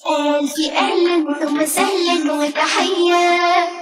ألف أهلا ثم سهلا وتحية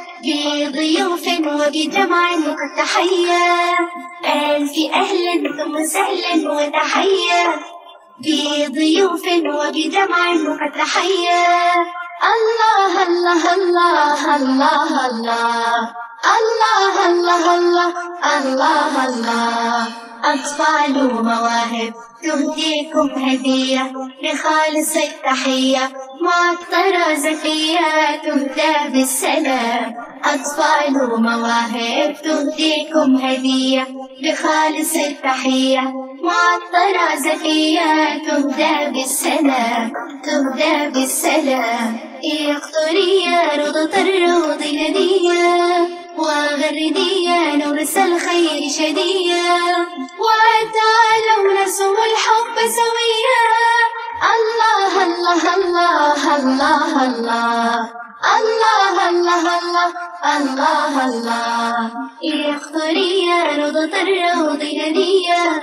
بضيوف وبجمع وقد تحية. ألف أهلا ثم سهلا وتحية بضيوف وبجمع وقد تحية. الله الله الله الله الله الله الله الله الله الله. أطفال ومواهب تهديكم هدية بخالص التحية، معطرة زكية تهدى بالسلام. أطفال ومواهب تهديكم هدية بخالص التحية، معطرة زكية تهدى بالسلام، تهدى بالسلام. اقطرية روضة الروض ندية، وغردية نورس الخير شدية، وتعالوا نرسم الحب سويا. الله الله الله الله الله الله الله الله الله الله. اقطرية روضة الروض ندية،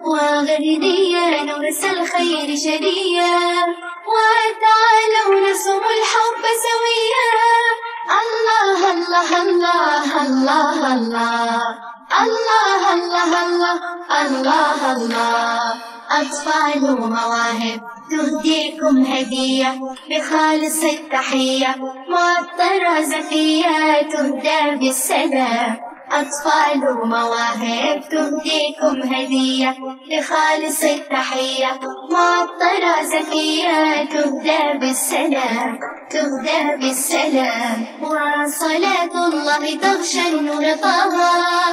وغردية نورس الخير شدية، وتعالوا نرسم الحب سويا. الله الله الله الله الله الله الله الله الله الله. أطفال ومواهب تهديكم هدية بخالص التحية، معطرة زكية تهدى بالسلام. أطفال ومواهب تهديكم هدية بخالص التحية، معطرة زكية تهدى بالسلام، تهدى بالسلام. وصلاة الله تغشى النور طه،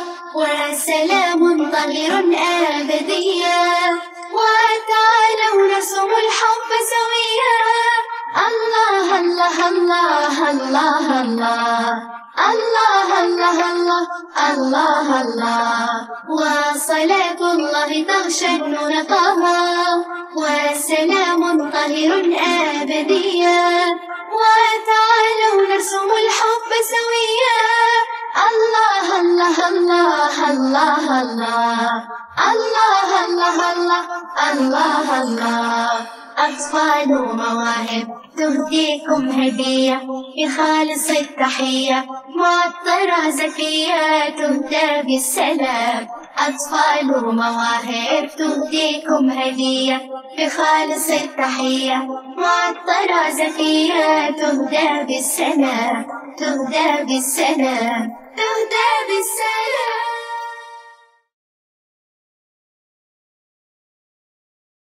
وسلام طاهر أبديا، وتعالوا نرسم الحب سويا. الله الله الله الله الله الله الله الله الله الله. وصلاة الله تغشى النور طه، وسلام طاهر أبديا، وتعالوا نرسم الحب سويا. الله الله الله الله الله الله الله الله الله الله. أطفال ومواهب تهديكم هدية بخالص التحية، معطرة زكية تهدى بالسلام. أطفال ومواهب تهديكم هدية بخالص التحية، معطرة زكية تهدى بالسلام، تهدى بالسلام، تهدى بالسلام.